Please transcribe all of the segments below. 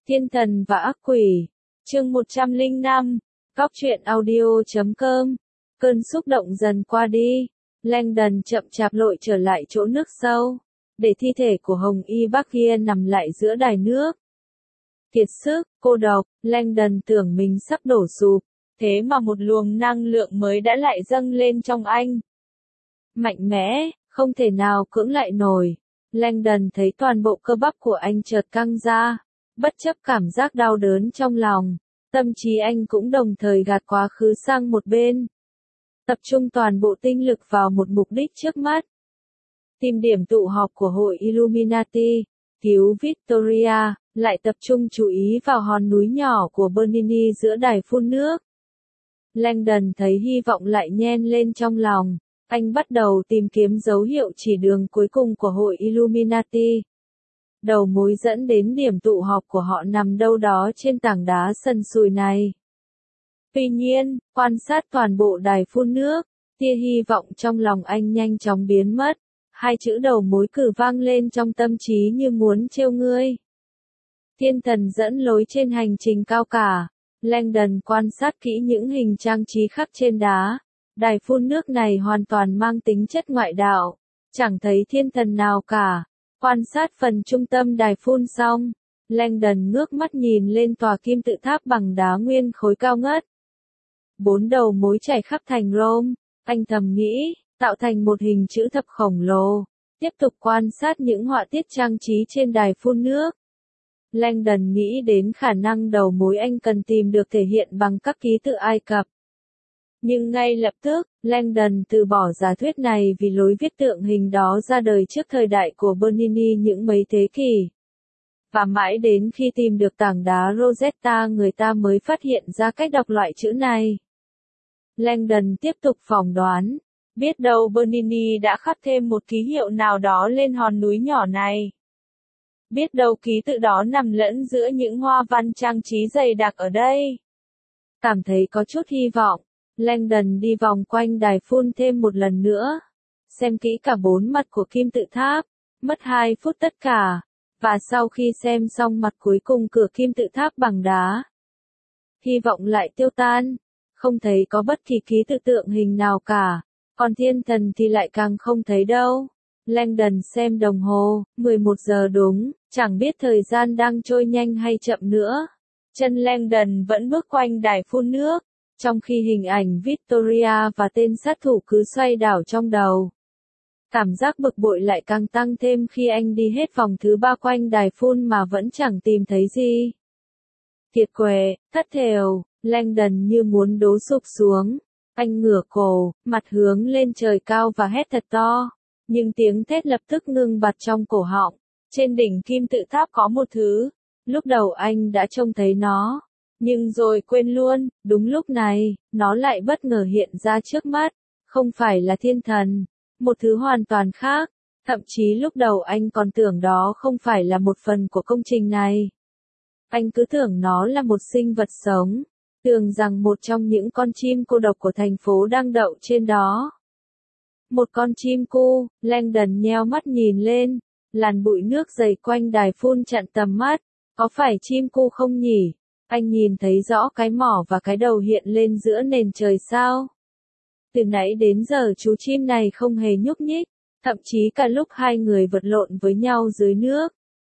Thiên thần và ác quỷ. Chương 105. Góc truyện audio.com. Cơn xúc động dần qua đi. Langdon chậm chạp lội trở lại chỗ nước sâu, để thi thể của Hồng Y Bác kia nằm lại giữa đài nước. Kiệt sức, cô độc, Langdon tưởng mình sắp đổ sụp, thế mà một luồng năng lượng mới đã lại dâng lên trong anh. Mạnh mẽ, không thể nào cưỡng lại nổi. Langdon thấy toàn bộ cơ bắp của anh chợt căng ra, bất chấp cảm giác đau đớn trong lòng, tâm trí anh cũng đồng thời gạt quá khứ sang một bên. Tập trung toàn bộ tinh lực vào một mục đích trước mắt. Tìm điểm tụ họp của hội Illuminati, cứu Victoria, lại tập trung chú ý vào hòn núi nhỏ của Bernini giữa đài phun nước. Langdon thấy hy vọng lại nhen lên trong lòng, anh bắt đầu tìm kiếm dấu hiệu chỉ đường cuối cùng của hội Illuminati. Đầu mối dẫn đến điểm tụ họp của họ nằm đâu đó trên tảng đá sần sùi này. Tuy nhiên, quan sát toàn bộ đài phun nước, tia hy vọng trong lòng anh nhanh chóng biến mất. Hai chữ đầu mối cử vang lên trong tâm trí như muốn trêu ngươi. Thiên thần dẫn lối trên hành trình cao cả. Langdon quan sát kỹ những hình trang trí khắc trên đá. Đài phun nước này hoàn toàn mang tính chất ngoại đạo. Chẳng thấy thiên thần nào cả. Quan sát phần trung tâm đài phun xong, Langdon ngước mắt nhìn lên tòa kim tự tháp bằng đá nguyên khối cao ngất. 4 đầu mối chảy khắp thành Rome, anh thầm nghĩ, tạo thành một hình chữ thập khổng lồ. Tiếp tục quan sát những họa tiết trang trí trên đài phun nước. Langdon nghĩ đến khả năng đầu mối anh cần tìm được thể hiện bằng các ký tự Ai Cập. Nhưng ngay lập tức, Langdon từ bỏ giả thuyết này vì lối viết tượng hình đó ra đời trước thời đại của Bernini những mấy thế kỷ. Và mãi đến khi tìm được tảng đá Rosetta người ta mới phát hiện ra cách đọc loại chữ này. Langdon tiếp tục phỏng đoán, biết đâu Bernini đã khắc thêm một ký hiệu nào đó lên hòn núi nhỏ này. Biết đâu ký tự đó nằm lẫn giữa những hoa văn trang trí dày đặc ở đây. Cảm thấy có chút hy vọng. Langdon đi vòng quanh đài phun thêm một lần nữa, xem kỹ cả 4 mặt của kim tự tháp, mất 2 phút tất cả, và sau khi xem xong mặt cuối cùng cửa kim tự tháp bằng đá, hy vọng lại tiêu tan, không thấy có bất kỳ ký tự tượng hình nào cả, còn thiên thần thì lại càng không thấy đâu. Langdon xem đồng hồ, 11 giờ đúng, chẳng biết thời gian đang trôi nhanh hay chậm nữa. Chân Langdon vẫn bước quanh đài phun nước, trong khi hình ảnh Victoria và tên sát thủ cứ xoay đảo trong đầu. Cảm giác bực bội lại càng tăng thêm khi anh đi hết vòng thứ 3 quanh đài phun mà vẫn chẳng tìm thấy gì. Kiệt quệ, thất thểu, Langdon như muốn đổ sụp xuống. Anh ngửa cổ, mặt hướng lên trời cao và hét thật to. Nhưng tiếng thét lập tức ngưng bặt trong cổ họng. Trên đỉnh kim tự tháp có một thứ. Lúc đầu anh đã trông thấy nó. Nhưng rồi quên luôn, đúng lúc này, nó lại bất ngờ hiện ra trước mắt. Không phải là thiên thần. Một thứ hoàn toàn khác. Thậm chí lúc đầu anh còn tưởng đó không phải là một phần của công trình này. Anh cứ tưởng nó là một sinh vật sống. Tưởng rằng một trong những con chim cô độc của thành phố đang đậu trên đó. Một con chim cu, Langdon nheo mắt nhìn lên. Làn bụi nước dày quanh đài phun chặn tầm mắt. Có phải chim cu không nhỉ? Anh nhìn thấy rõ cái mỏ và cái đầu hiện lên giữa nền trời sao? Từ nãy đến giờ chú chim này không hề nhúc nhích, thậm chí cả lúc hai người vật lộn với nhau dưới nước.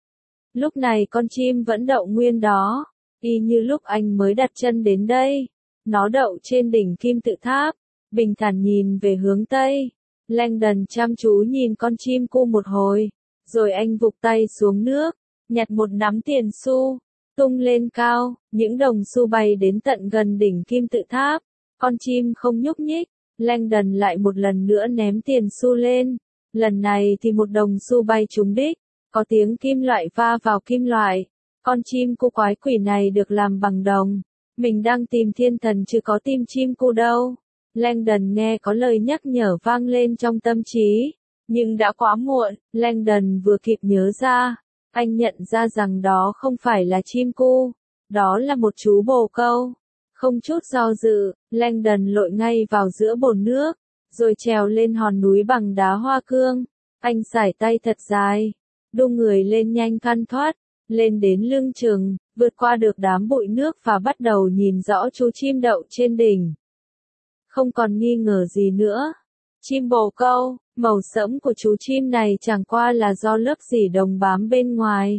Lúc này con chim vẫn đậu nguyên đó, y như lúc anh mới đặt chân đến đây. Nó đậu trên đỉnh kim tự tháp, bình thản nhìn về hướng Tây. Langdon chăm chú nhìn con chim cu một hồi, rồi anh vụt tay xuống nước, nhặt một nắm tiền xu. Tung lên cao, những đồng xu bay đến tận gần đỉnh kim tự tháp. Con chim không nhúc nhích. Langdon lại một lần nữa ném tiền xu lên. Lần này thì một đồng xu bay trúng đích. Có tiếng kim loại va vào kim loại. Con chim cu quái quỷ này được làm bằng đồng. Mình đang tìm thiên thần chứ có tìm chim cu đâu. Langdon nghe có lời nhắc nhở vang lên trong tâm trí. Nhưng đã quá muộn, Langdon vừa kịp nhớ ra. Anh nhận ra rằng đó không phải là chim cu, đó là một chú bồ câu. Không chút do dự, Langdon lội ngay vào giữa bồn nước, rồi trèo lên hòn núi bằng đá hoa cương. Anh sải tay thật dài, đu người lên nhanh thoăn thoắt, lên đến lưng chừng, vượt qua được đám bụi nước và bắt đầu nhìn rõ chú chim đậu trên đỉnh. Không còn nghi ngờ gì nữa. Chim bồ câu, màu sẫm của chú chim này chẳng qua là do lớp rỉ đồng bám bên ngoài.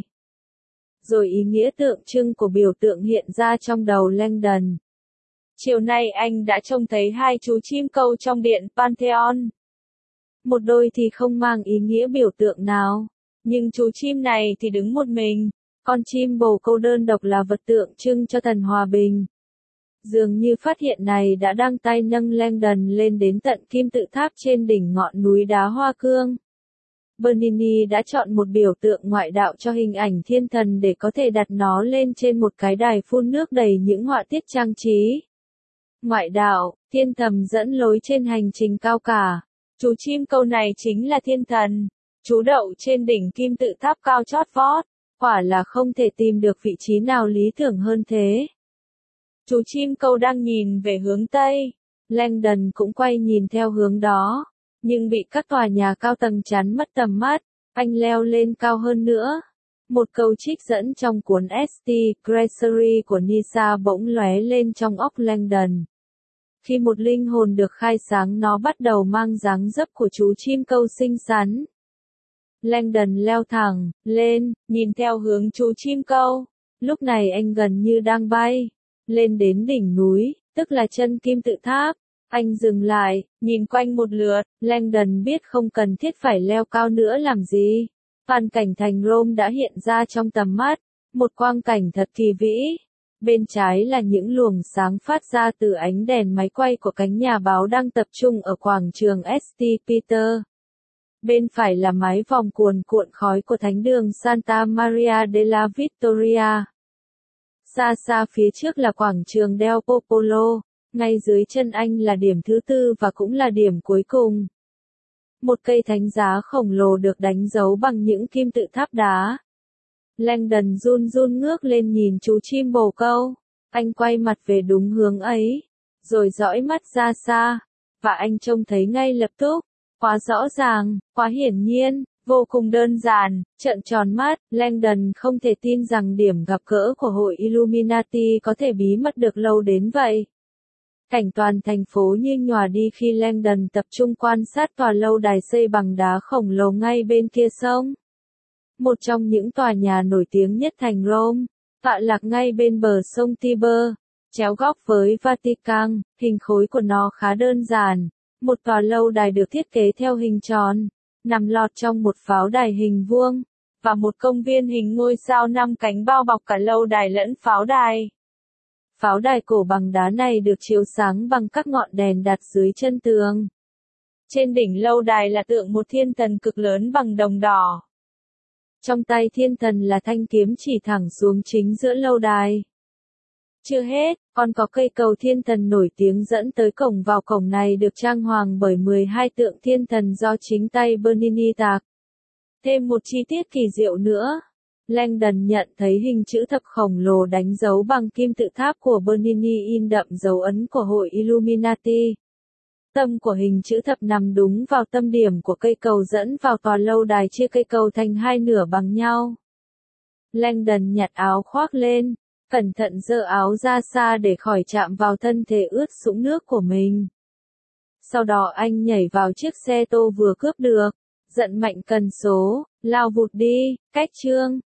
Rồi ý nghĩa tượng trưng của biểu tượng hiện ra trong đầu Langdon. Chiều nay anh đã trông thấy hai chú chim câu trong điện Pantheon. Một đôi thì không mang ý nghĩa biểu tượng nào, nhưng chú chim này thì đứng một mình, con chim bồ câu đơn độc là vật tượng trưng cho thần hòa bình. Dường như phát hiện này đã đăng tay nâng Langdon lên đến tận kim tự tháp trên đỉnh ngọn núi đá hoa cương. Bernini đã chọn một biểu tượng ngoại đạo cho hình ảnh thiên thần để có thể đặt nó lên trên một cái đài phun nước đầy những họa tiết trang trí. Ngoại đạo, thiên thần dẫn lối trên hành trình cao cả. Chú chim câu này chính là thiên thần. Chú đậu trên đỉnh kim tự tháp cao chót vót. Quả là không thể tìm được vị trí nào lý tưởng hơn thế. Chú chim câu đang nhìn về hướng Tây. Langdon cũng quay nhìn theo hướng đó. Nhưng bị các tòa nhà cao tầng chắn mất tầm mắt. Anh leo lên cao hơn nữa. Một câu trích dẫn trong cuốn St. Gregory của Nyssa bỗng lóe lên trong óc Langdon. Khi một linh hồn được khai sáng nó bắt đầu mang dáng dấp của chú chim câu xinh xắn. Langdon leo thẳng lên, nhìn theo hướng chú chim câu. Lúc này anh gần như đang bay lên đến đỉnh núi, tức là chân kim tự tháp. Anh dừng lại, nhìn quanh một lượt, Langdon biết không cần thiết phải leo cao nữa làm gì. Toàn cảnh thành Rome đã hiện ra trong tầm mắt, một quang cảnh thật kỳ vĩ. Bên trái là những luồng sáng phát ra từ ánh đèn máy quay của cánh nhà báo đang tập trung ở quảng trường St. Peter. Bên phải là mái vòm cuồn cuộn khói của thánh đường Santa Maria della Vittoria. Xa xa phía trước là quảng trường Del Popolo, ngay dưới chân anh là điểm thứ tư và cũng là điểm cuối cùng. Một cây thánh giá khổng lồ được đánh dấu bằng những kim tự tháp đá. Langdon run run ngước lên nhìn chú chim bồ câu. Anh quay mặt về đúng hướng ấy, rồi dõi mắt ra xa, và anh trông thấy ngay lập tức, quá rõ ràng, quá hiển nhiên, vô cùng đơn giản, trợn tròn mắt, Langdon không thể tin rằng điểm gặp gỡ của hội Illuminati có thể bí mật được lâu đến vậy. Cảnh toàn thành phố như nhòa đi khi Langdon tập trung quan sát tòa lâu đài xây bằng đá khổng lồ ngay bên kia sông. Một trong những tòa nhà nổi tiếng nhất thành Rome, tọa lạc ngay bên bờ sông Tiber, chéo góc với Vatican, hình khối của nó khá đơn giản. Một tòa lâu đài được thiết kế theo hình tròn, nằm lọt trong một pháo đài hình vuông, và một công viên hình ngôi sao 5 cánh bao bọc cả lâu đài lẫn pháo đài. Pháo đài cổ bằng đá này được chiếu sáng bằng các ngọn đèn đặt dưới chân tường. Trên đỉnh lâu đài là tượng một thiên thần cực lớn bằng đồng đỏ. Trong tay thiên thần là thanh kiếm chỉ thẳng xuống chính giữa lâu đài. Chưa hết, còn có cây cầu thiên thần nổi tiếng dẫn tới cổng vào cổng này được trang hoàng bởi 12 tượng thiên thần do chính tay Bernini tạc. Thêm một chi tiết kỳ diệu nữa. Langdon nhận thấy hình chữ thập khổng lồ đánh dấu bằng kim tự tháp của Bernini in đậm dấu ấn của hội Illuminati. Tâm của hình chữ thập nằm đúng vào tâm điểm của cây cầu dẫn vào tòa lâu đài chia cây cầu thành hai nửa bằng nhau. Langdon nhặt áo khoác lên, cẩn thận giơ áo ra xa để khỏi chạm vào thân thể ướt sũng nước của mình. Sau đó anh nhảy vào chiếc xe tô vừa cướp được, giận mạnh cần số, lao vụt đi, cách chương.